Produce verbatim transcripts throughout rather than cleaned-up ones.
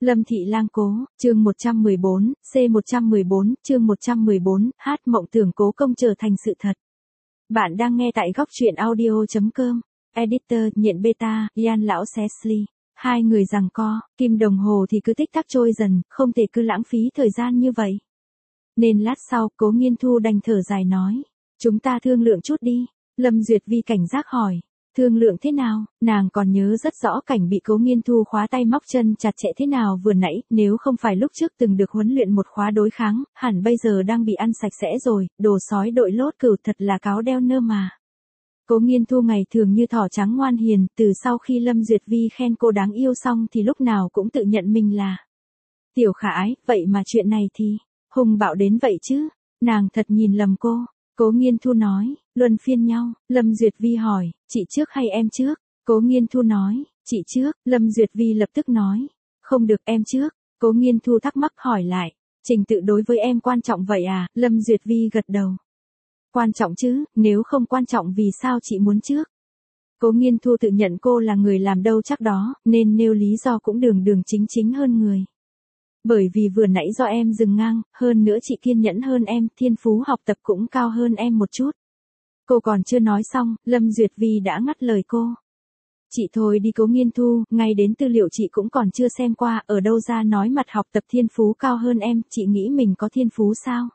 Lâm Thị Lang Cố, chương một trăm mười bốn, C một trăm mười bốn, chương một trăm mười bốn, hát mộng tưởng cố công trở thành sự thật. Bạn đang nghe tại góc truyện audio chấm com, editor, Nhiện Beta, Ian Lão Cecily. Hai người giằng co, kim đồng hồ thì cứ tích tắc trôi dần, không thể cứ lãng phí thời gian như vậy. Nên lát sau, Cố Nghiên Thu đành thở dài nói, chúng ta thương lượng chút đi. Lâm Duyệt Vi cảnh giác hỏi, thương lượng thế nào? Nàng còn nhớ rất rõ cảnh bị Cố Nghiên Thu khóa tay móc chân chặt chẽ thế nào vừa nãy, nếu không phải lúc trước từng được huấn luyện một khóa đối kháng, hẳn bây giờ đang bị ăn sạch sẽ rồi, đồ sói đội lốt cừu thật là cáo đeo nơ mà. Cố Nghiên Thu ngày thường như thỏ trắng ngoan hiền, từ sau khi Lâm Duyệt Vi khen cô đáng yêu xong thì lúc nào cũng tự nhận mình là tiểu khả ái, vậy mà chuyện này thì hùng bạo đến vậy chứ? Nàng thật nhìn lầm cô. Cố Nghiên Thu nói, luân phiên nhau. Lâm Duyệt Vi hỏi, chị trước hay em trước? Cố Nghiên Thu nói, chị trước. Lâm Duyệt Vi lập tức nói, không được, em trước. Cố Nghiên Thu thắc mắc hỏi lại, trình tự đối với em quan trọng vậy à? Lâm Duyệt Vi gật đầu. Quan trọng chứ, nếu không quan trọng vì sao chị muốn trước? Cố Nghiên Thu tự nhận cô là người làm đâu chắc đó, nên nêu lý do cũng đường đường chính chính hơn người. Bởi vì vừa nãy do em dừng ngang, hơn nữa chị kiên nhẫn hơn em, thiên phú học tập cũng cao hơn em một chút. Cô còn chưa nói xong, Lâm Duyệt Vi đã ngắt lời cô. Chị thôi đi Cố Nghiên Thu, ngay đến tư liệu chị cũng còn chưa xem qua, ở đâu ra nói mặt học tập thiên phú cao hơn em, chị nghĩ mình có thiên phú sao?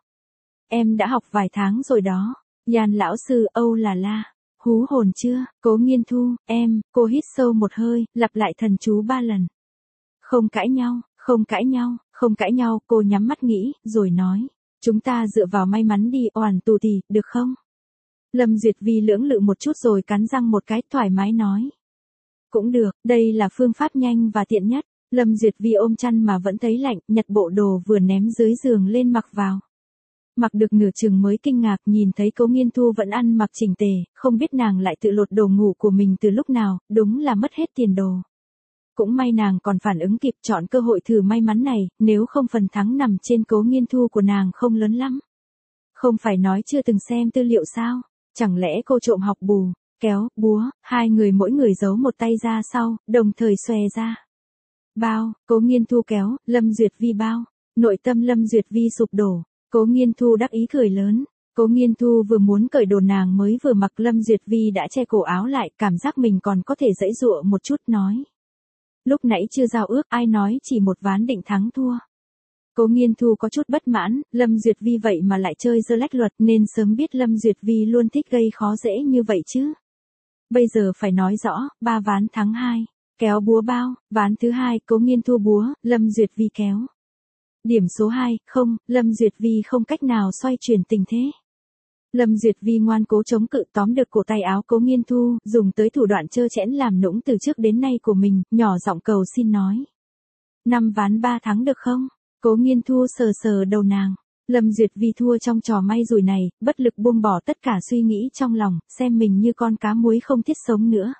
Em đã học vài tháng rồi đó. Ian lão sư, âu là la. Hú hồn chưa? Cố Nghiên Thu, em, cô hít sâu một hơi, lặp lại thần chú ba lần. Không cãi nhau, không cãi nhau, không cãi nhau, cô nhắm mắt nghĩ, rồi nói. Chúng ta dựa vào may mắn đi, oản tù tì, được không? Lâm Duyệt Vi lưỡng lự một chút rồi cắn răng một cái, thoải mái nói. Cũng được, đây là phương pháp nhanh và tiện nhất. Lâm Duyệt Vi ôm chăn mà vẫn thấy lạnh, nhặt bộ đồ vừa ném dưới giường lên mặc vào. Mặc được nửa chừng mới kinh ngạc nhìn thấy Cố Nghiên Thu vẫn ăn mặc chỉnh tề, không biết nàng lại tự lột đồ ngủ của mình từ lúc nào, đúng là mất hết tiền đồ. Cũng may nàng còn phản ứng kịp chọn cơ hội thử may mắn này, nếu không phần thắng nằm trên Cố Nghiên Thu của nàng không lớn lắm. Không phải nói chưa từng xem tư liệu sao, chẳng lẽ cô trộm học bù, kéo, búa, hai người mỗi người giấu một tay ra sau, đồng thời xòe ra. Bao, Cố Nghiên Thu kéo, Lâm Duyệt Vi bao, nội tâm Lâm Duyệt Vi sụp đổ. Cố Nghiên Thu đắc ý cười lớn. Cố Nghiên Thu vừa muốn cởi đồ nàng mới vừa mặc, Lâm Duyệt Vi đã che cổ áo lại, cảm giác mình còn có thể giãy giụa một chút nói. Lúc nãy chưa giao ước, ai nói chỉ một ván định thắng thua. Cố Nghiên Thu có chút bất mãn, Lâm Duyệt Vi vậy mà lại chơi dơ lách luật, nên sớm biết Lâm Duyệt Vi luôn thích gây khó dễ như vậy chứ. Bây giờ phải nói rõ, ba ván thắng hai, kéo búa bao, ván thứ hai Cố Nghiên Thu búa, Lâm Duyệt Vi kéo. Điểm số hai, không, Lâm Duyệt Vi không cách nào xoay chuyển tình thế. Lâm Duyệt Vi ngoan cố chống cự, tóm được cổ tay áo Cố Nghiên Thu, dùng tới thủ đoạn trơ trẽn làm nũng từ trước đến nay của mình, nhỏ giọng cầu xin nói. Năm ván ba thắng được không? Cố Nghiên Thu sờ sờ đầu nàng. Lâm Duyệt Vi thua trong trò may rủi này, bất lực buông bỏ tất cả suy nghĩ trong lòng, xem mình như con cá muối không thiết sống nữa.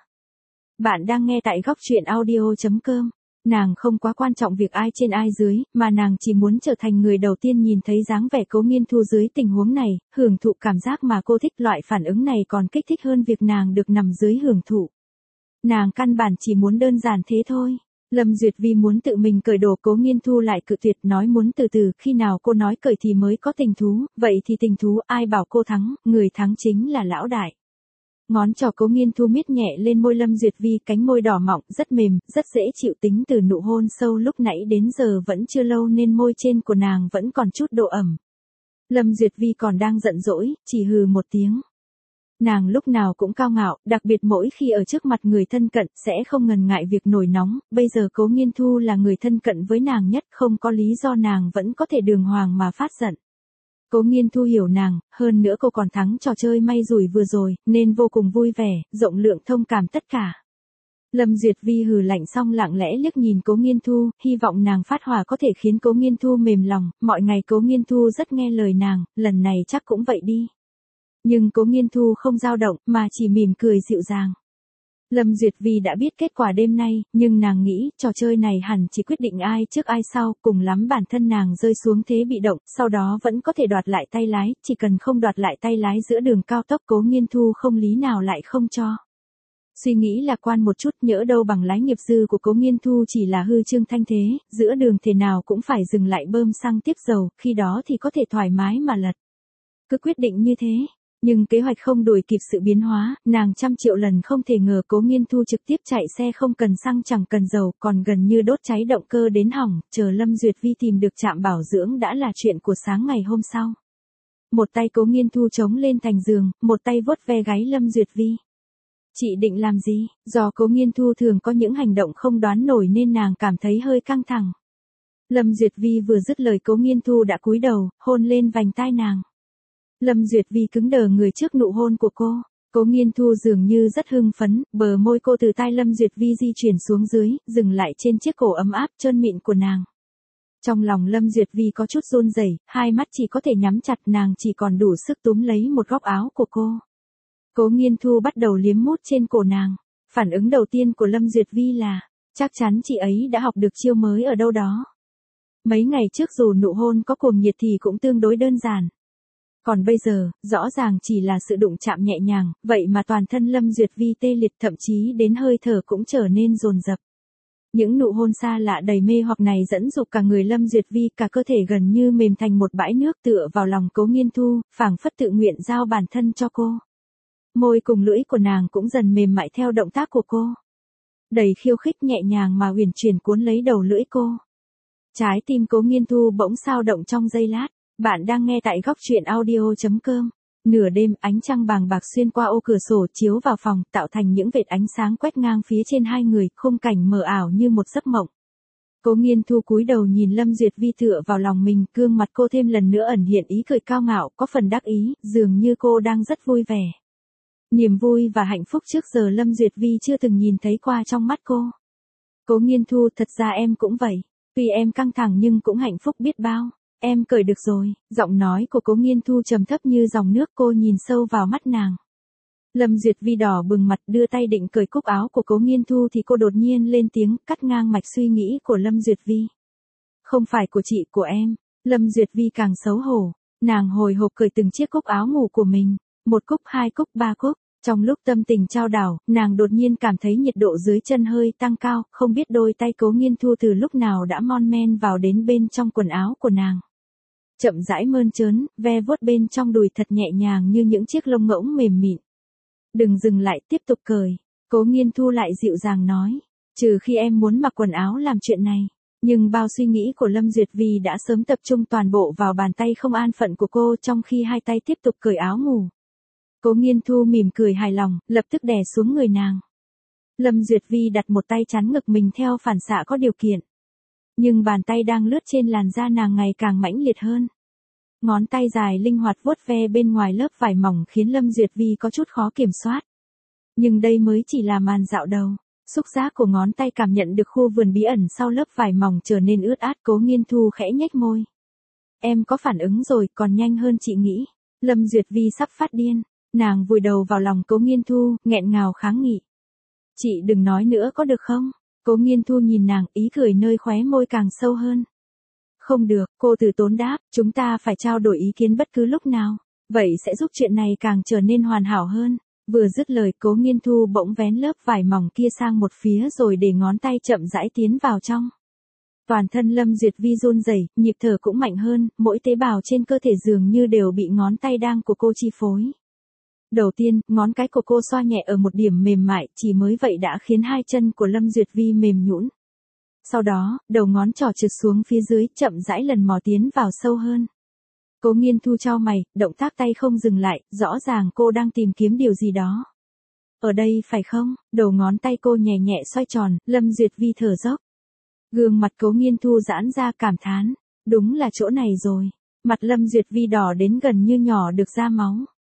Bạn đang nghe tại góc truyện audio chấm com. Nàng không quá quan trọng việc ai trên ai dưới, mà nàng chỉ muốn trở thành người đầu tiên nhìn thấy dáng vẻ Cố Nghiên Thu dưới tình huống này, hưởng thụ cảm giác mà cô thích. Loại phản ứng này còn kích thích hơn việc nàng được nằm dưới hưởng thụ. Nàng căn bản chỉ muốn đơn giản thế thôi. Lâm Duyệt Vi muốn tự mình cởi đồ, Cố Nghiên Thu lại cự tuyệt, nói muốn từ từ, khi nào cô nói cởi thì mới có tình thú, vậy thì tình thú, ai bảo cô thắng, người thắng chính là lão đại. Ngón trỏ Cố Nghiên Thu miết nhẹ lên môi Lâm Duyệt Vi, cánh môi đỏ mọng, rất mềm, rất dễ chịu, tính từ nụ hôn sâu lúc nãy đến giờ vẫn chưa lâu nên môi trên của nàng vẫn còn chút độ ẩm. Lâm Duyệt Vi còn đang giận dỗi, chỉ hừ một tiếng. Nàng lúc nào cũng cao ngạo, đặc biệt mỗi khi ở trước mặt người thân cận, sẽ không ngần ngại việc nổi nóng, bây giờ Cố Nghiên Thu là người thân cận với nàng nhất, không có lý do nàng vẫn có thể đường hoàng mà phát giận. Cố Nghiên Thu hiểu nàng, hơn nữa cô còn thắng trò chơi may rủi vừa rồi, nên vô cùng vui vẻ, rộng lượng thông cảm tất cả. Lâm Duyệt Vi hừ lạnh xong lặng lẽ liếc nhìn Cố Nghiên Thu, hy vọng nàng phát hỏa có thể khiến Cố Nghiên Thu mềm lòng, mọi ngày Cố Nghiên Thu rất nghe lời nàng, lần này chắc cũng vậy đi. Nhưng Cố Nghiên Thu không dao động, mà chỉ mỉm cười dịu dàng. Lâm Duyệt Vi đã biết kết quả đêm nay, nhưng nàng nghĩ, trò chơi này hẳn chỉ quyết định ai trước ai sau, cùng lắm bản thân nàng rơi xuống thế bị động, sau đó vẫn có thể đoạt lại tay lái, chỉ cần không đoạt lại tay lái giữa đường cao tốc Cố Nghiên Thu không lý nào lại không cho. Suy nghĩ lạc quan một chút, nhỡ đâu bằng lái nghiệp dư của Cố Nghiên Thu chỉ là hư trương thanh thế, giữa đường thế nào cũng phải dừng lại bơm xăng tiếp dầu, khi đó thì có thể thoải mái mà lật. Cứ quyết định như thế. Nhưng kế hoạch không đuổi kịp sự biến hóa, nàng trăm triệu lần không thể ngờ Cố Nghiên Thu trực tiếp chạy xe không cần xăng chẳng cần dầu, còn gần như đốt cháy động cơ đến hỏng, chờ Lâm Duyệt Vi tìm được trạm bảo dưỡng đã là chuyện của sáng ngày hôm sau. Một tay Cố Nghiên Thu chống lên thành giường, một tay vuốt ve gáy Lâm Duyệt Vi. Chị định làm gì? Do Cố Nghiên Thu thường có những hành động không đoán nổi nên nàng cảm thấy hơi căng thẳng. Lâm Duyệt Vi vừa dứt lời Cố Nghiên Thu đã cúi đầu, hôn lên vành tai nàng. Lâm Duyệt Vi cứng đờ người trước nụ hôn của cô. Cố Nghiên Thu dường như rất hưng phấn, bờ môi cô từ tai Lâm Duyệt Vi di chuyển xuống dưới, dừng lại trên chiếc cổ ấm áp trơn mịn của nàng. Trong lòng Lâm Duyệt Vi có chút run rẩy, hai mắt chỉ có thể nhắm chặt, nàng chỉ còn đủ sức túm lấy một góc áo của cô. Cố Nghiên Thu bắt đầu liếm mút trên cổ nàng. Phản ứng đầu tiên của Lâm Duyệt Vi là, chắc chắn chị ấy đã học được chiêu mới ở đâu đó. Mấy ngày trước dù nụ hôn có cuồng nhiệt thì cũng tương đối đơn giản. Còn bây giờ, rõ ràng chỉ là sự đụng chạm nhẹ nhàng, vậy mà toàn thân Lâm Duyệt Vi tê liệt, thậm chí đến hơi thở cũng trở nên dồn dập. Những nụ hôn xa lạ đầy mê hoặc này dẫn dục cả người Lâm Duyệt Vi, cả cơ thể gần như mềm thành một bãi nước tựa vào lòng Cố Nghiên Thu, phảng phất tự nguyện giao bản thân cho cô. Môi cùng lưỡi của nàng cũng dần mềm mại theo động tác của cô. Đầy khiêu khích nhẹ nhàng mà huyền chuyển cuốn lấy đầu lưỡi cô. Trái tim Cố Nghiên Thu bỗng xao động trong giây lát. Bạn đang nghe tại góc truyện audio chấm com. Nửa đêm, ánh trăng bàng bạc xuyên qua ô cửa sổ chiếu vào phòng, tạo thành những vệt ánh sáng quét ngang phía trên hai người, khung cảnh mờ ảo như một giấc mộng. Cố Nghiên Thu cúi đầu nhìn Lâm Duyệt Vi tựa vào lòng mình, gương mặt cô thêm lần nữa ẩn hiện ý cười cao ngạo, có phần đắc ý, dường như cô đang rất vui vẻ. Niềm vui và hạnh phúc trước giờ Lâm Duyệt Vi chưa từng nhìn thấy qua trong mắt cô. Cố Nghiên Thu, thật ra em cũng vậy, tuy em căng thẳng nhưng cũng hạnh phúc biết bao. Em cởi được rồi, giọng nói của Cố Nghiên Thu trầm thấp như dòng nước, cô nhìn sâu vào mắt nàng. Lâm Duyệt Vi đỏ bừng mặt đưa tay định cởi cúc áo của Cố Nghiên Thu thì cô đột nhiên lên tiếng cắt ngang mạch suy nghĩ của Lâm Duyệt Vi. Không phải của chị, của em. Lâm Duyệt Vi càng xấu hổ, nàng hồi hộp cởi từng chiếc cúc áo ngủ của mình, một cúc, hai cúc, ba cúc. Trong lúc tâm tình trao đảo, nàng đột nhiên cảm thấy nhiệt độ dưới chân hơi tăng cao, không biết đôi tay Cố Nghiên Thu từ lúc nào đã mon men vào đến bên trong quần áo của nàng. Chậm rãi mơn trớn, ve vuốt bên trong đùi thật nhẹ nhàng như những chiếc lông ngỗng mềm mịn. Đừng dừng lại, tiếp tục cởi. Cố Nghiên Thu lại dịu dàng nói. Trừ khi em muốn mặc quần áo làm chuyện này. Nhưng bao suy nghĩ của Lâm Duyệt Vi đã sớm tập trung toàn bộ vào bàn tay không an phận của cô trong khi hai tay tiếp tục cởi áo ngủ. Cố Nghiên Thu mỉm cười hài lòng, lập tức đè xuống người nàng. Lâm Duyệt Vi đặt một tay chắn ngực mình theo phản xạ có điều kiện. Nhưng bàn tay đang lướt trên làn da nàng ngày càng mãnh liệt hơn. Ngón tay dài linh hoạt vuốt ve bên ngoài lớp vải mỏng khiến Lâm Duyệt Vi có chút khó kiểm soát. Nhưng đây mới chỉ là màn dạo đầu. Xúc giác của ngón tay cảm nhận được khu vườn bí ẩn sau lớp vải mỏng trở nên ướt át. Cố Nghiên Thu khẽ nhếch môi. Em có phản ứng rồi, còn nhanh hơn chị nghĩ. Lâm Duyệt Vi sắp phát điên. Nàng vùi đầu vào lòng Cố Nghiên Thu, nghẹn ngào kháng nghị. Chị đừng nói nữa có được không? Cố Nghiên Thu nhìn nàng, ý cười nơi khóe môi càng sâu hơn. Không được, cô từ tốn đáp, chúng ta phải trao đổi ý kiến bất cứ lúc nào. Vậy sẽ giúp chuyện này càng trở nên hoàn hảo hơn. Vừa dứt lời, Cố Nghiên Thu bỗng vén lớp vải mỏng kia sang một phía rồi để ngón tay chậm rãi tiến vào trong. Toàn thân Lâm Duyệt Vi run rẩy, nhịp thở cũng mạnh hơn, mỗi tế bào trên cơ thể dường như đều bị ngón tay đang của cô chi phối. Đầu tiên, ngón cái của cô xoa nhẹ ở một điểm mềm mại, chỉ mới vậy đã khiến hai chân của Lâm Duyệt Vi mềm nhũn. Sau đó, đầu ngón trỏ trượt xuống phía dưới, chậm rãi lần mò tiến vào sâu hơn. Cố Nghiên Thu chau mày, động tác tay không dừng lại, rõ ràng cô đang tìm kiếm điều gì đó. Ở đây phải không? Đầu ngón tay cô nhẹ nhẹ xoay tròn, Lâm Duyệt Vi thở dốc. Gương mặt Cố Nghiên Thu giãn ra cảm thán. Đúng là chỗ này rồi. Mặt Lâm Duyệt Vi đỏ đến gần như nhỏ được ra máu.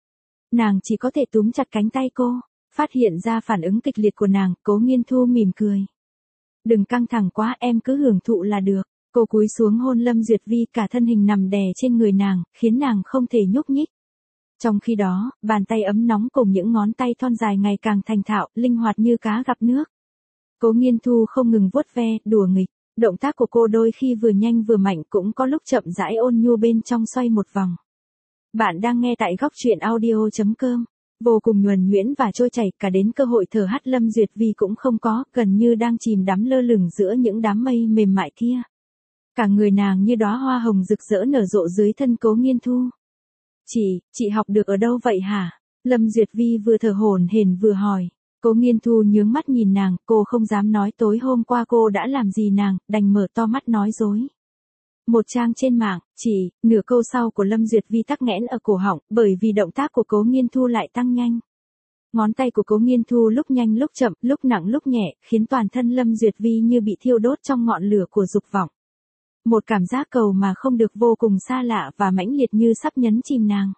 Nàng chỉ có thể túm chặt cánh tay cô. Phát hiện ra phản ứng kịch liệt của nàng, Cố Nghiên Thu mỉm cười. Đừng căng thẳng quá, em cứ hưởng thụ là được. Cô cúi xuống hôn Lâm Duyệt Vi, cả thân hình nằm đè trên người nàng, khiến nàng không thể nhúc nhích. Trong khi đó, bàn tay ấm nóng cùng những ngón tay thon dài ngày càng thành thạo, linh hoạt như cá gặp nước. Cố Nghiên Thu không ngừng vuốt ve, đùa nghịch. Động tác của cô đôi khi vừa nhanh vừa mạnh, cũng có lúc chậm rãi ôn nhu bên trong xoay một vòng. Bạn đang nghe tại góc truyện audio chấm com. Vô cùng nhuần nhuyễn và trôi chảy, cả đến cơ hội thở hắt Lâm Duyệt Vi cũng không có, gần như đang chìm đắm lơ lửng giữa những đám mây mềm mại kia. Cả người nàng như đóa hoa hồng rực rỡ nở rộ dưới thân Cố Nghiên Thu. Chị, chị học được ở đâu vậy hả? Lâm Duyệt Vi vừa thở hổn hển vừa hỏi. Cố Nghiên Thu nhướng mắt nhìn nàng, cô không dám nói tối hôm qua cô đã làm gì nàng, đành mở to mắt nói dối. Một trang trên mạng, chỉ, nửa câu sau của Lâm Duyệt Vi tắc nghẽn ở cổ họng, bởi vì động tác của Cố Nghiên Thu lại tăng nhanh. Ngón tay của Cố Nghiên Thu lúc nhanh lúc chậm, lúc nặng lúc nhẹ, khiến toàn thân Lâm Duyệt Vi như bị thiêu đốt trong ngọn lửa của dục vọng. Một cảm giác cầu mà không được vô cùng xa lạ và mãnh liệt như sắp nhấn chìm nàng.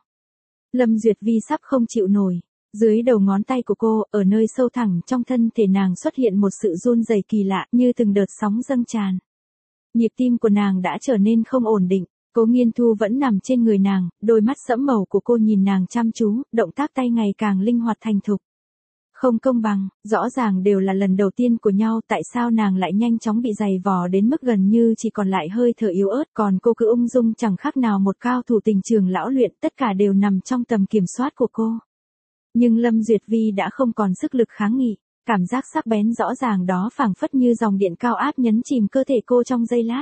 Lâm Duyệt Vi sắp không chịu nổi. Dưới đầu ngón tay của cô, ở nơi sâu thẳm trong thân thể nàng xuất hiện một sự run rẩy kỳ lạ như từng đợt sóng dâng tràn. Nhịp tim của nàng đã trở nên không ổn định. Cố Nghiên Thu vẫn nằm trên người nàng, đôi mắt sẫm màu của cô nhìn nàng chăm chú, động tác tay ngày càng linh hoạt thành thục. Không công bằng, rõ ràng đều là lần đầu tiên của nhau, tại sao nàng lại nhanh chóng bị giày vò đến mức gần như chỉ còn lại hơi thở yếu ớt, còn cô cứ ung dung chẳng khác nào một cao thủ tình trường lão luyện, tất cả đều nằm trong tầm kiểm soát của cô. Nhưng Lâm Duyệt Vi đã không còn sức lực kháng nghị, cảm giác sắc bén rõ ràng đó phảng phất như dòng điện cao áp nhấn chìm cơ thể cô trong giây lát.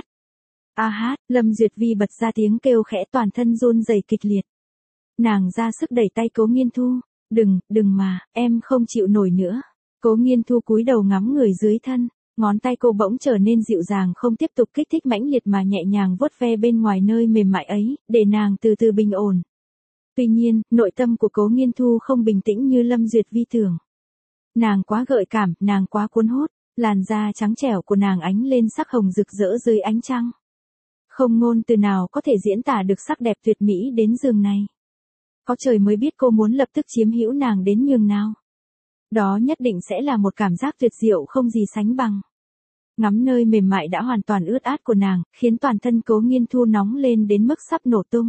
A hát, Lâm Duyệt Vi bật ra tiếng kêu khẽ, toàn thân run rẩy kịch liệt. Nàng ra sức đẩy tay Cố Nghiên Thu. Đừng, đừng mà, em không chịu nổi nữa. Cố Nghiên Thu cúi đầu ngắm người dưới thân, ngón tay cô bỗng trở nên dịu dàng, không tiếp tục kích thích mãnh liệt mà nhẹ nhàng vuốt ve bên ngoài nơi mềm mại ấy, để nàng từ từ bình ổn. Tuy nhiên, nội tâm của Cố Nghiên Thu không bình tĩnh như Lâm Duyệt Vi tưởng. Nàng quá gợi cảm, nàng quá cuốn hút, làn da trắng trẻo của nàng ánh lên sắc hồng rực rỡ dưới ánh trăng. Không ngôn từ nào có thể diễn tả được sắc đẹp tuyệt mỹ đến giường này. Có trời mới biết cô muốn lập tức chiếm hữu nàng đến nhường nào. Đó nhất định sẽ là một cảm giác tuyệt diệu không gì sánh bằng. Ngắm nơi mềm mại đã hoàn toàn ướt át của nàng, khiến toàn thân Cố Nghiên Thu nóng lên đến mức sắp nổ tung.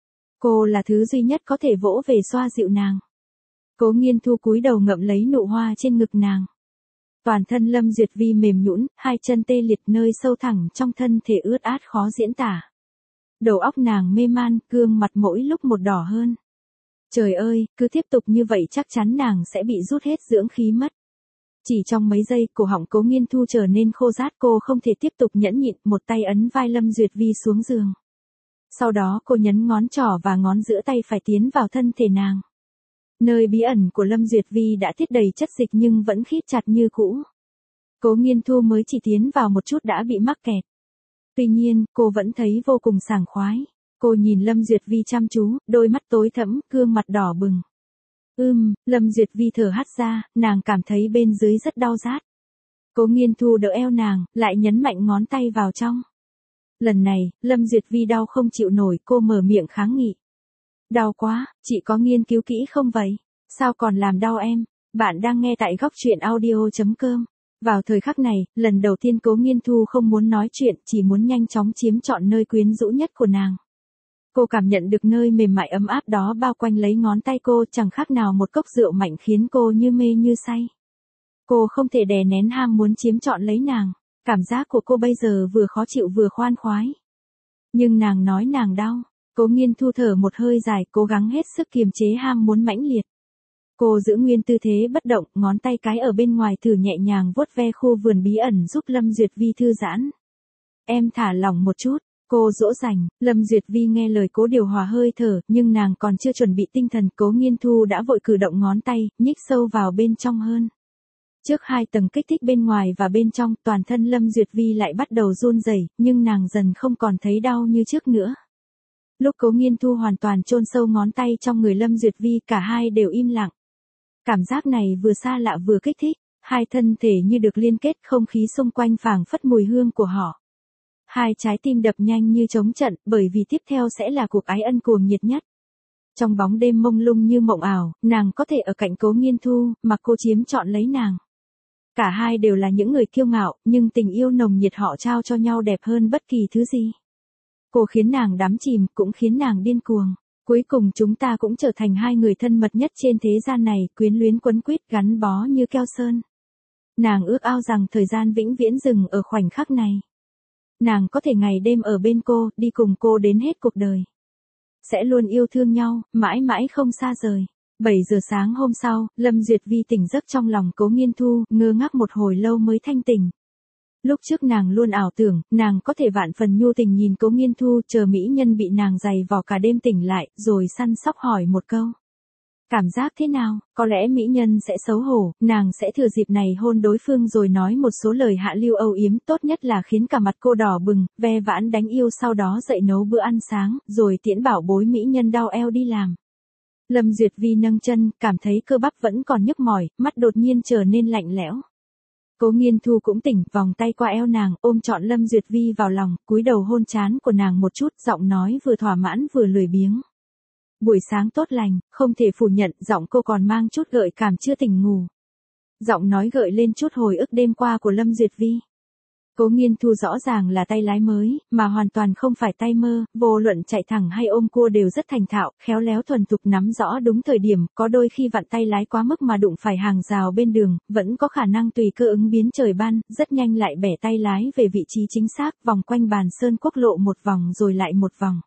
Cô là thứ duy nhất có thể vỗ về xoa dịu nàng. Cố Nghiên Thu cúi đầu ngậm lấy nụ hoa trên ngực nàng. Toàn thân Lâm Duyệt Vi mềm nhũn, hai chân tê liệt, nơi sâu thẳm trong thân thể ướt át khó diễn tả. Đầu óc nàng mê man, gương mặt mỗi lúc một đỏ hơn. Trời ơi, cứ tiếp tục như vậy chắc chắn nàng sẽ bị rút hết dưỡng khí mất. Chỉ trong mấy giây, cổ họng Cố Nghiên Thu trở nên khô rát, cô không thể tiếp tục nhẫn nhịn, một tay ấn vai Lâm Duyệt Vi xuống giường. Sau đó cô nhấn ngón trỏ và ngón giữa tay phải tiến vào thân thể nàng. Nơi bí ẩn của Lâm Duyệt Vi đã tiết đầy chất dịch nhưng vẫn khít chặt như cũ. Cố Nghiên Thu mới chỉ tiến vào một chút đã bị mắc kẹt. Tuy nhiên, cô vẫn thấy vô cùng sảng khoái. Cô nhìn Lâm Duyệt Vi chăm chú, đôi mắt tối thẫm, gương mặt đỏ bừng. Ưm, Lâm Duyệt Vi thở hắt ra, nàng cảm thấy bên dưới rất đau rát. Cố Nghiên Thu đỡ eo nàng, lại nhấn mạnh ngón tay vào trong. Lần này, Lâm Duyệt Vi đau không chịu nổi, cô mở miệng kháng nghị. Đau quá, chị có nghiên cứu kỹ không vậy? Sao còn làm đau em? Bạn đang nghe tại góc truyện audio chấm com. Vào thời khắc này, lần đầu tiên Cố Nghiên Thu không muốn nói chuyện, chỉ muốn nhanh chóng chiếm trọn nơi quyến rũ nhất của nàng. Cô cảm nhận được nơi mềm mại ấm áp đó bao quanh lấy ngón tay cô, chẳng khác nào một cốc rượu mạnh khiến cô như mê như say. Cô không thể đè nén ham muốn chiếm trọn lấy nàng. Cảm giác của cô bây giờ vừa khó chịu vừa khoan khoái. Nhưng nàng nói nàng đau. Cố Nghiên Thu thở một hơi dài, cố gắng hết sức kiềm chế ham muốn mãnh liệt. Cô giữ nguyên tư thế bất động, ngón tay cái ở bên ngoài thử nhẹ nhàng vuốt ve khu vườn bí ẩn giúp Lâm Duyệt Vi thư giãn. Em thả lỏng một chút. Cô dỗ dành. Lâm Duyệt Vi nghe lời cố điều hòa hơi thở, nhưng nàng còn chưa chuẩn bị tinh thần, Cố Nghiên Thu đã vội cử động ngón tay, nhích sâu vào bên trong hơn. Trước hai tầng kích thích bên ngoài và bên trong, toàn thân Lâm Duyệt Vi lại bắt đầu run rẩy, nhưng nàng dần không còn thấy đau như trước nữa. Lúc Cố Nghiên Thu hoàn toàn chôn sâu ngón tay trong người Lâm Duyệt Vi, cả hai đều im lặng. Cảm giác này vừa xa lạ vừa kích thích, hai thân thể như được liên kết, không khí xung quanh phảng phất mùi hương của họ. Hai trái tim đập nhanh như trống trận, bởi vì tiếp theo sẽ là cuộc ái ân cuồng nhiệt nhất. Trong bóng đêm mông lung như mộng ảo, nàng có thể ở cạnh Cố Nghiên Thu, mà cô chiếm trọn lấy nàng. Cả hai đều là những người kiêu ngạo, nhưng tình yêu nồng nhiệt họ trao cho nhau đẹp hơn bất kỳ thứ gì. Cô khiến nàng đắm chìm, cũng khiến nàng điên cuồng. Cuối cùng chúng ta cũng trở thành hai người thân mật nhất trên thế gian này, quyến luyến quấn quýt gắn bó như keo sơn. Nàng ước ao rằng thời gian vĩnh viễn dừng ở khoảnh khắc này. Nàng có thể ngày đêm ở bên cô, đi cùng cô đến hết cuộc đời. Sẽ luôn yêu thương nhau, mãi mãi không xa rời. bảy giờ sáng hôm sau, Lâm Duyệt Vi tỉnh giấc trong lòng Cố Nghiên Thu, ngơ ngác một hồi lâu mới thanh tỉnh. Lúc trước nàng luôn ảo tưởng, nàng có thể vạn phần nhu tình nhìn Cố Nghiên Thu, chờ mỹ nhân bị nàng giày vò cả đêm tỉnh lại, rồi săn sóc hỏi một câu. Cảm giác thế nào, có lẽ mỹ nhân sẽ xấu hổ, nàng sẽ thừa dịp này hôn đối phương rồi nói một số lời hạ lưu âu yếm, tốt nhất là khiến cả mặt cô đỏ bừng, ve vãn đánh yêu, sau đó dậy nấu bữa ăn sáng, rồi tiễn bảo bối mỹ nhân đau eo đi làm. Lâm Duyệt Vi nâng chân, cảm thấy cơ bắp vẫn còn nhức mỏi, mắt đột nhiên trở nên lạnh lẽo. Cố Nghiên Thu cũng tỉnh, vòng tay qua eo nàng, ôm trọn Lâm Duyệt Vi vào lòng, cúi đầu hôn trán của nàng một chút, giọng nói vừa thỏa mãn vừa lười biếng. Buổi sáng tốt lành, không thể phủ nhận, giọng cô còn mang chút gợi cảm chưa tỉnh ngủ. Giọng nói gợi lên chút hồi ức đêm qua của Lâm Duyệt Vi. Cố Nghiên Thu rõ ràng là tay lái mới, mà hoàn toàn không phải tay mơ, vô luận chạy thẳng hay ôm cua đều rất thành thạo, khéo léo thuần thục nắm rõ đúng thời điểm, có đôi khi vặn tay lái quá mức mà đụng phải hàng rào bên đường, vẫn có khả năng tùy cơ ứng biến trời ban, rất nhanh lại bẻ tay lái về vị trí chính xác, vòng quanh bàn sơn quốc lộ một vòng rồi lại một vòng.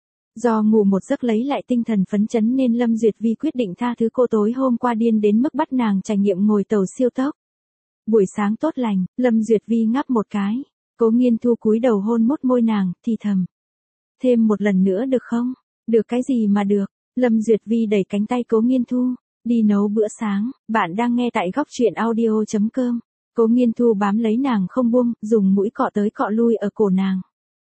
Do ngủ một giấc lấy lại tinh thần phấn chấn nên Lâm Duyệt Vi quyết định tha thứ cô tối hôm qua điên đến mức bắt nàng trải nghiệm ngồi tàu siêu tốc. Buổi sáng tốt lành, Lâm Duyệt Vi ngáp một cái. Cố Nghiên Thu cúi đầu hôn mốt môi nàng, thì thầm. Thêm một lần nữa được không? Được cái gì mà được? Lâm Duyệt Vi đẩy cánh tay Cố Nghiên Thu. Đi nấu bữa sáng, bạn đang nghe tại góc truyện audio chấm com. Cố Nghiên Thu bám lấy nàng không buông, dùng mũi cọ tới cọ lui ở cổ nàng.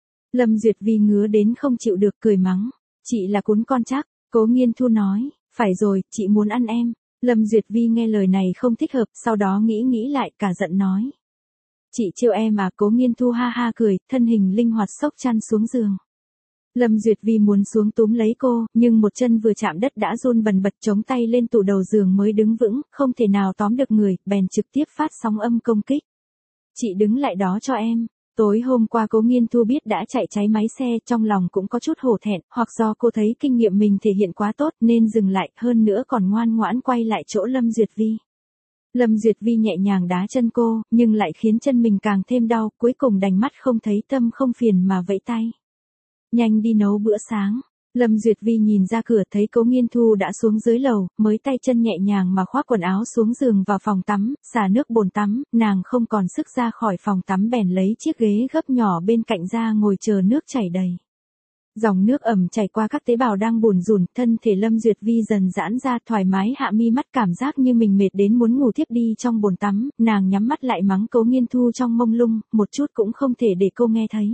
Lâm Duyệt Vi ngứa đến không chịu được, cười mắng. Chị là cún con chắc. Cố Nghiên Thu nói. Phải rồi, chị muốn ăn em. Lâm Duyệt Vi nghe lời này không thích hợp, sau đó nghĩ nghĩ lại, cả giận nói. Chị trêu em à? Cố Nghiên Thu ha ha cười, thân hình linh hoạt xốc chăn xuống giường. Lâm Duyệt Vi muốn xuống túm lấy cô, nhưng một chân vừa chạm đất đã run bần bật, chống tay lên tủ đầu giường mới đứng vững, không thể nào tóm được người, bèn trực tiếp phát sóng âm công kích. Chị đứng lại đó cho em. Tối hôm qua Cố Nghiên Thu biết đã chạy cháy máy xe, trong lòng cũng có chút hổ thẹn, hoặc do cô thấy kinh nghiệm mình thể hiện quá tốt nên dừng lại, hơn nữa còn ngoan ngoãn quay lại chỗ Lâm Duyệt Vi. Lâm Duyệt Vi nhẹ nhàng đá chân cô, nhưng lại khiến chân mình càng thêm đau, cuối cùng đành mắt không thấy tâm không phiền mà vẫy tay. Nhanh đi nấu bữa sáng. Lâm Duyệt Vi nhìn ra cửa thấy Cố Nghiên Thu đã xuống dưới lầu, mới tay chân nhẹ nhàng mà khoác quần áo xuống giường vào phòng tắm, xả nước bồn tắm, nàng không còn sức ra khỏi phòng tắm bèn lấy chiếc ghế gấp nhỏ bên cạnh ra ngồi chờ nước chảy đầy. Dòng nước ẩm chảy qua các tế bào đang bùn rùn, thân thể Lâm Duyệt Vi dần giãn ra, thoải mái hạ mi mắt, cảm giác như mình mệt đến muốn ngủ thiếp đi trong bồn tắm, nàng nhắm mắt lại mắng Cố Nghiên Thu trong mông lung, một chút cũng không thể để cô nghe thấy.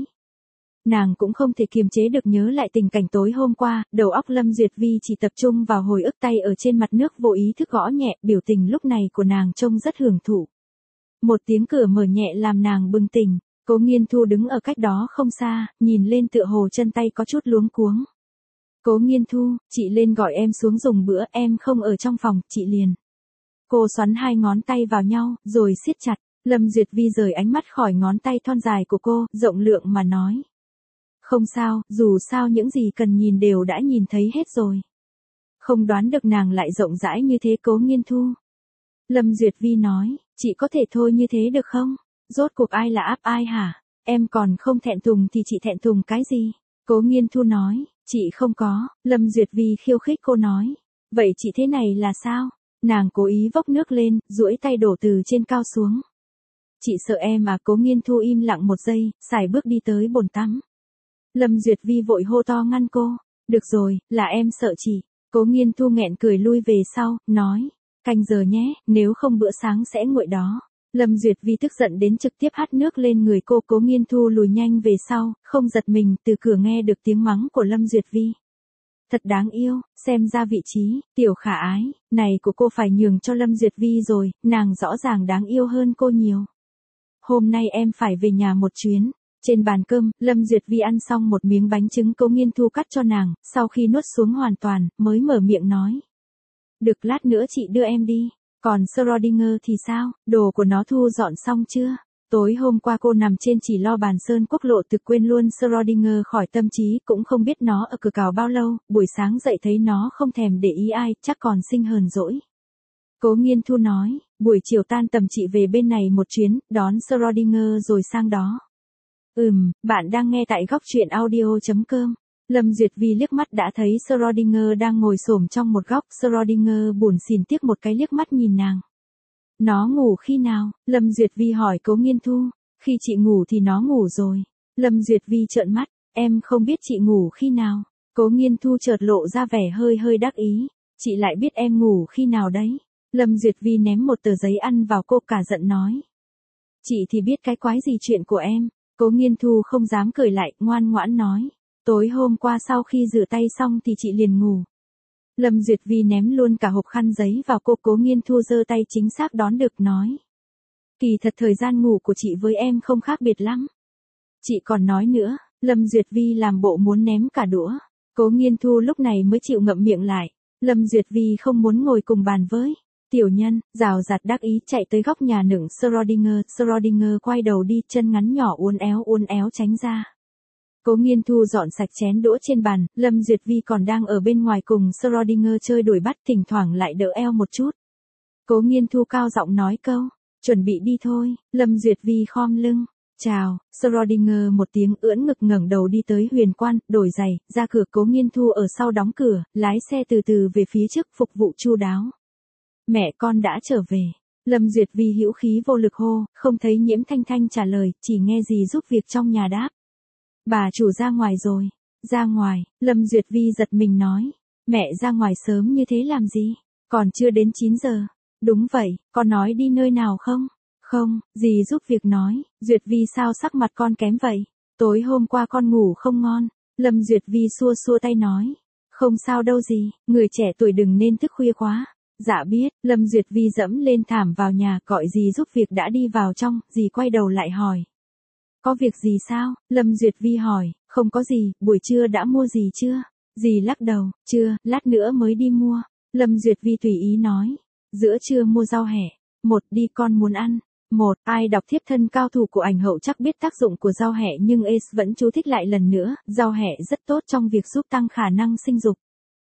Nàng cũng không thể kiềm chế được nhớ lại tình cảnh tối hôm qua, đầu óc Lâm Duyệt Vi chỉ tập trung vào hồi ức, tay ở trên mặt nước vô ý thức gõ nhẹ, biểu tình lúc này của nàng trông rất hưởng thụ. Một tiếng cửa mở nhẹ làm nàng bừng tỉnh, Cố Nghiên Thu đứng ở cách đó không xa, nhìn lên tựa hồ chân tay có chút luống cuống. Cố Nghiên Thu, chị lên gọi em xuống dùng bữa, em không ở trong phòng, chị liền. Cô xoắn hai ngón tay vào nhau, rồi siết chặt, Lâm Duyệt Vi rời ánh mắt khỏi ngón tay thon dài của cô, rộng lượng mà nói. Không sao, dù sao những gì cần nhìn đều đã nhìn thấy hết rồi. Không đoán được nàng lại rộng rãi như thế Cố Nghiên Thu. Lâm Duyệt Vi nói, chị có thể thôi như thế được không? Rốt cuộc ai là áp ai hả? Em còn không thẹn thùng thì chị thẹn thùng cái gì? Cố Nghiên Thu nói, chị không có. Lâm Duyệt Vi khiêu khích cô nói. Vậy chị thế này là sao? Nàng cố ý vốc nước lên, duỗi tay đổ từ trên cao xuống. Chị sợ em à? Cố Nghiên Thu im lặng một giây, sải bước đi tới bồn tắm. Lâm Duyệt Vi vội hô to ngăn cô. Được rồi, là em sợ chị. Cố Nghiên Thu nghẹn cười lui về sau, nói. Canh giờ nhé, nếu không bữa sáng sẽ nguội đó. Lâm Duyệt Vi tức giận đến trực tiếp hắt nước lên người cô. Cố Nghiên Thu lùi nhanh về sau, không giật mình, từ cửa nghe được tiếng mắng của Lâm Duyệt Vi. Thật đáng yêu, xem ra vị trí, tiểu khả ái, này của cô phải nhường cho Lâm Duyệt Vi rồi, nàng rõ ràng đáng yêu hơn cô nhiều. Hôm nay em phải về nhà một chuyến. Trên bàn cơm, Lâm Duyệt Vi ăn xong một miếng bánh trứng Cố Nghiên Thu cắt cho nàng, sau khi nuốt xuống hoàn toàn, mới mở miệng nói. Được, lát nữa chị đưa em đi. Còn Schrödinger thì sao, đồ của nó thu dọn xong chưa? Tối hôm qua cô nằm trên chỉ lo bàn sơn quốc lộ, thực quên luôn Schrödinger khỏi tâm trí, cũng không biết nó ở cửa cào bao lâu, buổi sáng dậy thấy nó không thèm để ý ai, chắc còn sinh hờn dỗi. Cố Nghiên Thu nói, buổi chiều tan tầm chị về bên này một chuyến, đón Schrödinger rồi sang đó. Ừm, bạn đang nghe tại góc truyện audio chấm com. Lâm Duyệt Vi liếc mắt đã thấy Schrödinger đang ngồi xổm trong một góc, Schrödinger buồn xỉn tiếc một cái liếc mắt nhìn nàng. Nó ngủ khi nào? Lâm Duyệt Vi hỏi Cố Nghiên Thu. Khi chị ngủ thì nó ngủ rồi. Lâm Duyệt Vi trợn mắt, em không biết chị ngủ khi nào. Cố Nghiên Thu chợt lộ ra vẻ hơi hơi đắc ý. Chị lại biết em ngủ khi nào đấy. Lâm Duyệt Vi ném một tờ giấy ăn vào cô cả giận nói. Chị thì biết cái quái gì chuyện của em. Cố Nghiên Thu không dám cười lại, ngoan ngoãn nói. Tối hôm qua sau khi rửa tay xong thì chị liền ngủ. Lâm Duyệt Vi ném luôn cả hộp khăn giấy vào cô. Cố Nghiên Thu giơ tay chính xác đón được nói. Kỳ thật thời gian ngủ của chị với em không khác biệt lắm. Chị còn nói nữa, Lâm Duyệt Vi làm bộ muốn ném cả đũa. Cố Nghiên Thu lúc này mới chịu ngậm miệng lại. Lâm Duyệt Vi không muốn ngồi cùng bàn với tiểu nhân, rào rạt đắc ý chạy tới góc nhà nựng Schrödinger. Schrödinger quay đầu đi, chân ngắn nhỏ uốn éo uốn éo tránh ra. Cố Nghiên Thu dọn sạch chén đũa trên bàn, Lâm Duyệt Vi còn đang ở bên ngoài cùng Schrödinger chơi đuổi bắt, thỉnh thoảng lại đỡ eo một chút. Cố Nghiên Thu cao giọng nói câu, chuẩn bị đi thôi. Lâm Duyệt Vi khom lưng, chào. Schrödinger một tiếng ưỡn ngực ngẩng đầu đi tới Huyền Quan, đổi giày, ra cửa. Cố Nghiên Thu ở sau đóng cửa, lái xe từ từ về phía trước phục vụ chu đáo. Mẹ con đã trở về. Lâm Duyệt Vi hữu khí vô lực hô, không thấy Nhiễm Thanh Thanh trả lời, chỉ nghe dì giúp việc trong nhà đáp. Bà chủ ra ngoài rồi. Ra ngoài, Lâm Duyệt Vi giật mình nói. Mẹ ra ngoài sớm như thế làm gì? Còn chưa đến chín giờ. Đúng vậy, con nói đi nơi nào không? Không, dì giúp việc nói. Duyệt Vi sao sắc mặt con kém vậy? Tối hôm qua con ngủ không ngon. Lâm Duyệt Vi xua xua tay nói. Không sao đâu dì, người trẻ tuổi đừng nên thức khuya quá. Dạ biết. Lâm Duyệt Vi dẫm lên thảm vào nhà, gọi dì giúp việc đã đi vào trong, dì quay đầu lại hỏi. Có việc gì sao? Lâm Duyệt Vi hỏi. Không có gì, buổi trưa đã mua gì chưa? Dì lắc đầu, chưa, lát nữa mới đi mua. Lâm Duyệt Vi tùy ý nói. Giữa trưa mua rau hẹ. Một, đi con muốn ăn. Một, ai đọc thiếp thân cao thủ của ảnh hậu chắc biết tác dụng của rau hẹ, nhưng Ace vẫn chú thích lại lần nữa, rau hẹ rất tốt trong việc giúp tăng khả năng sinh dục.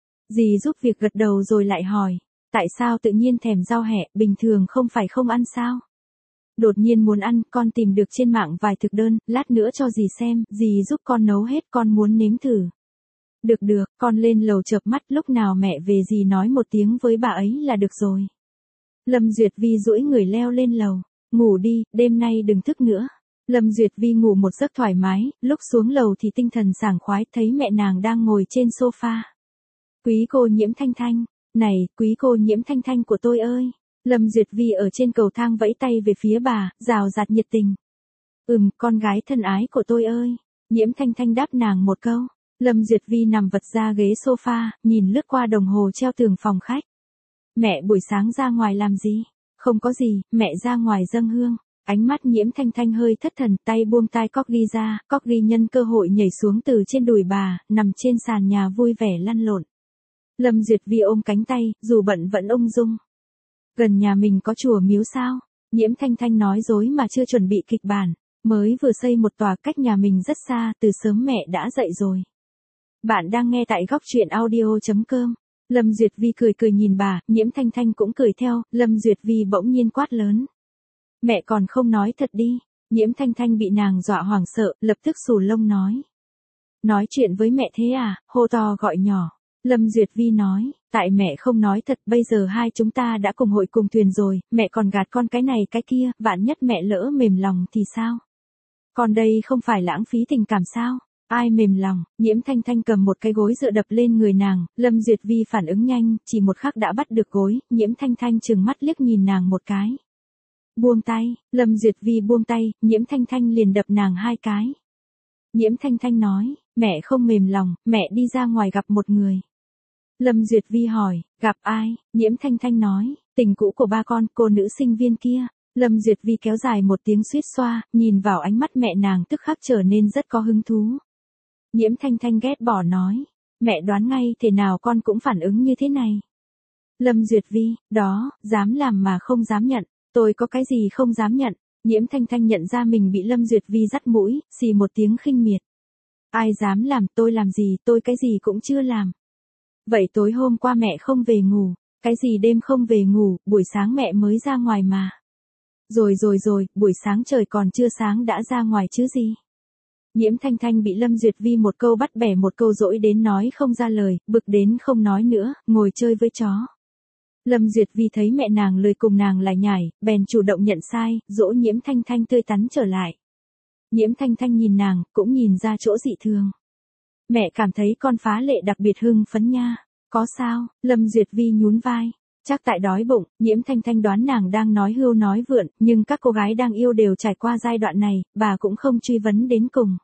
Dì giúp việc gật đầu rồi lại hỏi. Tại sao tự nhiên thèm rau hẹ, bình thường không phải không ăn sao? Đột nhiên muốn ăn, con tìm được trên mạng vài thực đơn, lát nữa cho dì xem, dì giúp con nấu hết, con muốn nếm thử. Được được, con lên lầu chợp mắt, lúc nào mẹ về dì nói một tiếng với bà ấy là được rồi. Lâm Duyệt Vi duỗi người leo lên lầu, ngủ đi, đêm nay đừng thức nữa. Lâm Duyệt Vi ngủ một giấc thoải mái, lúc xuống lầu thì tinh thần sảng khoái, thấy mẹ nàng đang ngồi trên sofa. Quý cô Nhiễm Thanh Thanh, này, quý cô Nhiễm Thanh Thanh của tôi ơi. Lâm Duyệt Vi ở trên cầu thang vẫy tay về phía bà, rào rạt nhiệt tình. Ừm, con gái thân ái của tôi ơi. Nhiễm Thanh Thanh đáp nàng một câu. Lâm Duyệt Vi nằm vật ra ghế sofa, nhìn lướt qua đồng hồ treo tường phòng khách. Mẹ buổi sáng ra ngoài làm gì? Không có gì, mẹ ra ngoài dâng hương. Ánh mắt Nhiễm Thanh Thanh hơi thất thần, tay buông tai Corgi ra, Corgi nhân cơ hội nhảy xuống từ trên đùi bà, nằm trên sàn nhà vui vẻ lăn lộn. Lâm Duyệt Vi ôm cánh tay, dù bận vẫn ung dung. Gần nhà mình có chùa miếu sao? Nhiễm Thanh Thanh nói dối mà chưa chuẩn bị kịch bản. Mới vừa xây một tòa cách nhà mình rất xa, từ sớm mẹ đã dậy rồi. Bạn đang nghe tại góc truyện audio chấm com. Lâm Duyệt Vi cười cười nhìn bà, Nhiễm Thanh Thanh cũng cười theo, Lâm Duyệt Vi bỗng nhiên quát lớn. Mẹ còn không nói thật đi. Nhiễm Thanh Thanh bị nàng dọa hoảng sợ, lập tức xù lông nói. Nói chuyện với mẹ thế à, hô to gọi nhỏ. Lâm Duyệt Vi nói, tại mẹ không nói thật, bây giờ hai chúng ta đã cùng hội cùng thuyền rồi, mẹ còn gạt con cái này cái kia, vạn nhất mẹ lỡ mềm lòng thì sao? Còn đây không phải lãng phí tình cảm sao? Ai mềm lòng? Nhiễm Thanh Thanh cầm một cái gối dựa đập lên người nàng, Lâm Duyệt Vi phản ứng nhanh, chỉ một khắc đã bắt được gối, Nhiễm Thanh Thanh trừng mắt liếc nhìn nàng một cái. Buông tay, Lâm Duyệt Vi buông tay, Nhiễm Thanh Thanh liền đập nàng hai cái. Nhiễm Thanh Thanh nói, mẹ không mềm lòng, mẹ đi ra ngoài gặp một người. Lâm Duyệt Vi hỏi, gặp ai? Nhiễm Thanh Thanh nói, tình cũ của ba con, cô nữ sinh viên kia. Lâm Duyệt Vi kéo dài một tiếng suýt xoa, nhìn vào ánh mắt mẹ nàng tức khắc trở nên rất có hứng thú. Nhiễm Thanh Thanh ghét bỏ nói, mẹ đoán ngay thế nào con cũng phản ứng như thế này. Lâm Duyệt Vi, đó, dám làm mà không dám nhận, tôi có cái gì không dám nhận. Nhiễm Thanh Thanh nhận ra mình bị Lâm Duyệt Vi dắt mũi, xì một tiếng khinh miệt. Ai dám làm, tôi làm gì, tôi cái gì cũng chưa làm. Vậy tối hôm qua mẹ không về ngủ, cái gì đêm không về ngủ, buổi sáng mẹ mới ra ngoài mà. Rồi rồi rồi, buổi sáng trời còn chưa sáng đã ra ngoài chứ gì. Nhiễm Thanh Thanh bị Lâm Duyệt Vi một câu bắt bẻ một câu dỗi đến nói không ra lời, bực đến không nói nữa, ngồi chơi với chó. Lâm Duyệt Vi thấy mẹ nàng lười cùng nàng lại nhải, bèn chủ động nhận sai, dỗ Nhiễm Thanh Thanh tươi tắn trở lại. Nhiễm Thanh Thanh nhìn nàng, cũng nhìn ra chỗ dị thường. Mẹ cảm thấy con phá lệ đặc biệt hưng phấn nha. Có sao? Lâm Duyệt Vi nhún vai. Chắc tại đói bụng. Nhiễm Thanh Thanh đoán nàng đang nói hưu nói vượn, nhưng các cô gái đang yêu đều trải qua giai đoạn này, bà cũng không truy vấn đến cùng.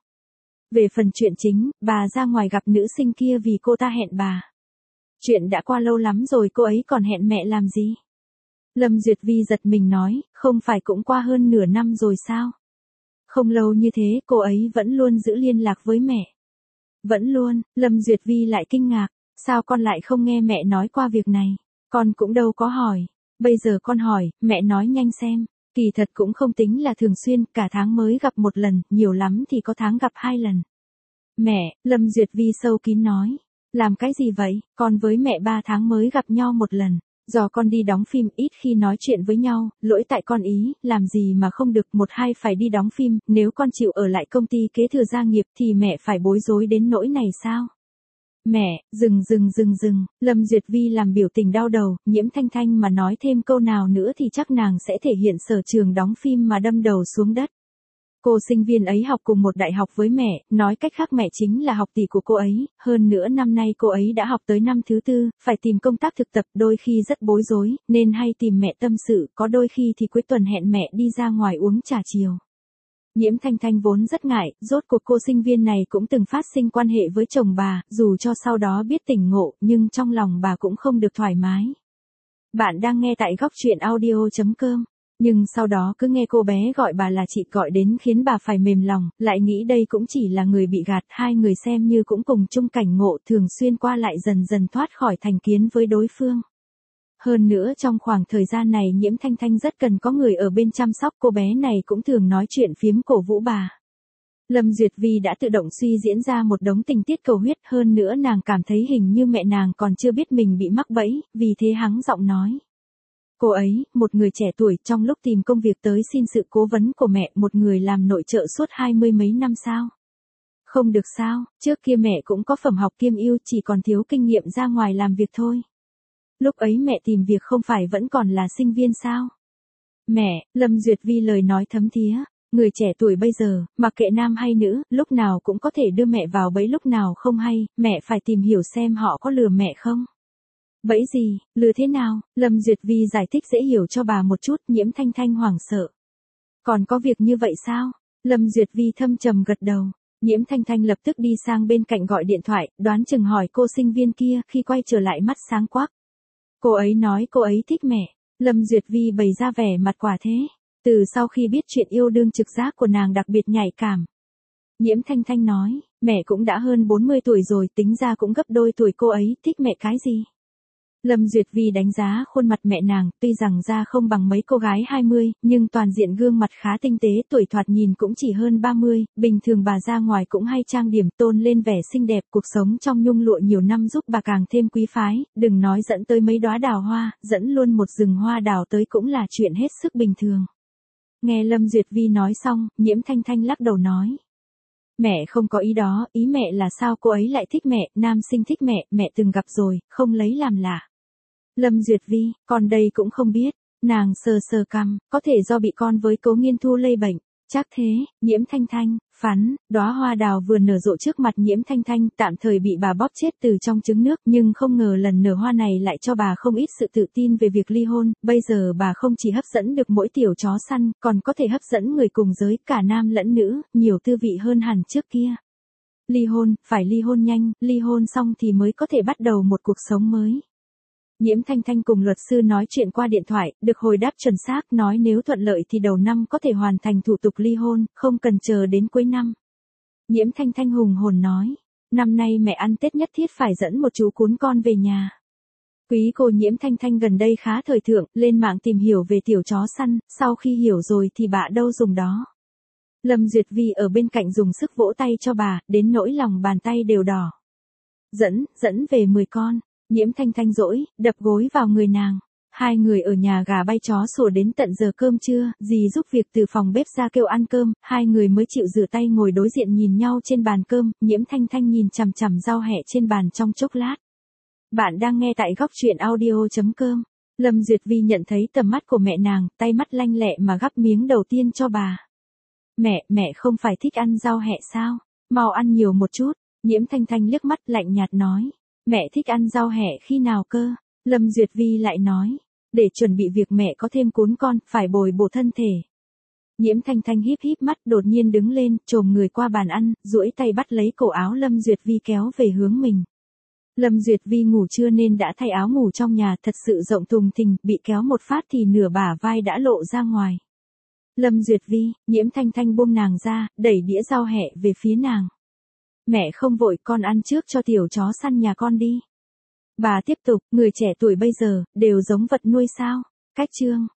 Về phần chuyện chính, bà ra ngoài gặp nữ sinh kia vì cô ta hẹn bà. Chuyện đã qua lâu lắm rồi cô ấy còn hẹn mẹ làm gì? Lâm Duyệt Vi giật mình nói, không phải cũng qua hơn nửa năm rồi sao? Không lâu như thế cô ấy vẫn luôn giữ liên lạc với mẹ. Vẫn luôn. Lâm Duyệt Vi lại kinh ngạc, sao con lại không nghe mẹ nói qua việc này? Con cũng đâu có hỏi. Bây giờ con hỏi, mẹ nói nhanh xem. Kỳ thật cũng không tính là thường xuyên, cả tháng mới gặp một lần, nhiều lắm thì có tháng gặp hai lần. Mẹ, Lâm Duyệt Vi sâu kín nói. Làm cái gì vậy? Con với mẹ ba tháng mới gặp nhau một lần. Do con đi đóng phim ít khi nói chuyện với nhau, lỗi tại con ý, làm gì mà không được, một hai phải đi đóng phim, nếu con chịu ở lại công ty kế thừa gia nghiệp thì mẹ phải bối rối đến nỗi này sao? Mẹ, dừng dừng dừng dừng, Lâm Duyệt Vi làm biểu tình đau đầu, Nhiễm Thanh Thanh mà nói thêm câu nào nữa thì chắc nàng sẽ thể hiện sở trường đóng phim mà đâm đầu xuống đất. Cô sinh viên ấy học cùng một đại học với mẹ, nói cách khác mẹ chính là học tỷ của cô ấy, hơn nữa năm nay cô ấy đã học tới năm thứ tư, phải tìm công tác thực tập, đôi khi rất bối rối, nên hay tìm mẹ tâm sự, có đôi khi thì cuối tuần hẹn mẹ đi ra ngoài uống trà chiều. Nhiễm Thanh Thanh vốn rất ngại, rốt cuộc cô sinh viên này cũng từng phát sinh quan hệ với chồng bà, dù cho sau đó biết tỉnh ngộ, nhưng trong lòng bà cũng không được thoải mái. Bạn đang nghe tại góc truyện audio chấm com. Nhưng sau đó cứ nghe cô bé gọi bà là chị gọi đến khiến bà phải mềm lòng, lại nghĩ đây cũng chỉ là người bị gạt, hai người xem như cũng cùng chung cảnh ngộ, thường xuyên qua lại dần dần thoát khỏi thành kiến với đối phương. Hơn nữa trong khoảng thời gian này Nhiễm Thanh Thanh rất cần có người ở bên chăm sóc, cô bé này cũng thường nói chuyện phiếm cổ vũ bà. Lâm Duyệt Vi đã tự động suy diễn ra một đống tình tiết cầu huyết, hơn nữa nàng cảm thấy hình như mẹ nàng còn chưa biết mình bị mắc bẫy, vì thế hắng giọng nói. Cô ấy, một người trẻ tuổi trong lúc tìm công việc tới xin sự cố vấn của mẹ, một người làm nội trợ suốt hai mươi mấy năm sao? Không được sao, trước kia mẹ cũng có phẩm học kiêm ưu, chỉ còn thiếu kinh nghiệm ra ngoài làm việc thôi. Lúc ấy mẹ tìm việc không phải vẫn còn là sinh viên sao? Mẹ, Lâm Duyệt Vi lời nói thấm thía, người trẻ tuổi bây giờ, mặc kệ nam hay nữ, lúc nào cũng có thể đưa mẹ vào bẫy lúc nào không hay, mẹ phải tìm hiểu xem họ có lừa mẹ không? Bẫy gì, lừa thế nào? Lâm Duyệt Vi giải thích dễ hiểu cho bà một chút, Nhiễm Thanh Thanh hoảng sợ. Còn có việc như vậy sao? Lâm Duyệt Vi thâm trầm gật đầu. Nhiễm Thanh Thanh lập tức đi sang bên cạnh gọi điện thoại, đoán chừng hỏi cô sinh viên kia, khi quay trở lại mắt sáng quắc. Cô ấy nói cô ấy thích mẹ. Lâm Duyệt Vi bày ra vẻ mặt quả thế. Từ sau khi biết chuyện yêu đương trực giác của nàng đặc biệt nhạy cảm. Nhiễm Thanh Thanh nói, mẹ cũng đã hơn bốn mươi tuổi rồi, tính ra cũng gấp đôi tuổi cô ấy, thích mẹ cái gì? Lâm Duyệt Vi đánh giá khuôn mặt mẹ nàng, tuy rằng da không bằng mấy cô gái hai mươi, nhưng toàn diện gương mặt khá tinh tế, tuổi thoạt nhìn cũng chỉ hơn ba mươi, bình thường bà ra ngoài cũng hay trang điểm tôn lên vẻ xinh đẹp, cuộc sống trong nhung lụa nhiều năm giúp bà càng thêm quý phái, đừng nói dẫn tới mấy đóa đào hoa, dẫn luôn một rừng hoa đào tới cũng là chuyện hết sức bình thường. Nghe Lâm Duyệt Vi nói xong, Nhiễm Thanh Thanh lắc đầu nói. Mẹ không có ý đó, ý mẹ là sao cô ấy lại thích mẹ, nam sinh thích mẹ, mẹ từng gặp rồi, không lấy làm lạ. Lâm Duyệt Vi, con đây cũng không biết, nàng sờ sờ cằm, có thể do bị con với Cố Nghiên Thu lây bệnh, chắc thế. Nhiễm Thanh Thanh, phắn, đóa hoa đào vừa nở rộ trước mặt Nhiễm Thanh Thanh, tạm thời bị bà bóp chết từ trong trứng nước, nhưng không ngờ lần nở hoa này lại cho bà không ít sự tự tin về việc ly hôn, bây giờ bà không chỉ hấp dẫn được mỗi tiểu chó săn, còn có thể hấp dẫn người cùng giới, cả nam lẫn nữ, nhiều tư vị hơn hẳn trước kia. Ly hôn, phải ly hôn nhanh, ly hôn xong thì mới có thể bắt đầu một cuộc sống mới. Nhiễm Thanh Thanh cùng luật sư nói chuyện qua điện thoại, được hồi đáp chuẩn xác, nói nếu thuận lợi thì đầu năm có thể hoàn thành thủ tục ly hôn, không cần chờ đến cuối năm. Nhiễm Thanh Thanh hùng hồn nói, năm nay mẹ ăn Tết nhất thiết phải dẫn một chú cún con về nhà. Quý cô Nhiễm Thanh Thanh gần đây khá thời thượng, lên mạng tìm hiểu về tiểu chó săn, sau khi hiểu rồi thì bà đâu dùng đó. Lâm Duyệt Vi ở bên cạnh dùng sức vỗ tay cho bà, đến nỗi lòng bàn tay đều đỏ. Dẫn, dẫn về mười con. Nhiễm Thanh Thanh dỗi, đập gối vào người nàng. Hai người ở nhà gà bay chó sủa đến tận giờ cơm trưa, dì giúp việc từ phòng bếp ra kêu ăn cơm, hai người mới chịu rửa tay ngồi đối diện nhìn nhau trên bàn cơm, Nhiễm Thanh Thanh nhìn chằm chằm rau hẹ trên bàn trong chốc lát. Bạn đang nghe tại góc truyện audio.com. Lâm Duyệt Vi nhận thấy tầm mắt của mẹ nàng, tay mắt lanh lẹ mà gắp miếng đầu tiên cho bà. Mẹ, mẹ không phải thích ăn rau hẹ sao? Mau ăn nhiều một chút. Nhiễm Thanh Thanh liếc mắt lạnh nhạt nói. Mẹ thích ăn rau hẹ khi nào cơ? Lâm Duyệt Vi lại nói. Để chuẩn bị việc mẹ có thêm cuốn con, phải bồi bổ thân thể. Nhiễm Thanh Thanh híp híp mắt đột nhiên đứng lên, chồm người qua bàn ăn, duỗi tay bắt lấy cổ áo Lâm Duyệt Vi kéo về hướng mình. Lâm Duyệt Vi ngủ trưa nên đã thay áo ngủ trong nhà thật sự rộng thùng thình, bị kéo một phát thì nửa bả vai đã lộ ra ngoài. Lâm Duyệt Vi, Nhiễm Thanh Thanh buông nàng ra, đẩy đĩa rau hẹ về phía nàng. Mẹ không vội, con ăn trước cho tiểu chó săn nhà con đi. Bà tiếp tục, người trẻ tuổi bây giờ, đều giống vật nuôi sao? Cách chương.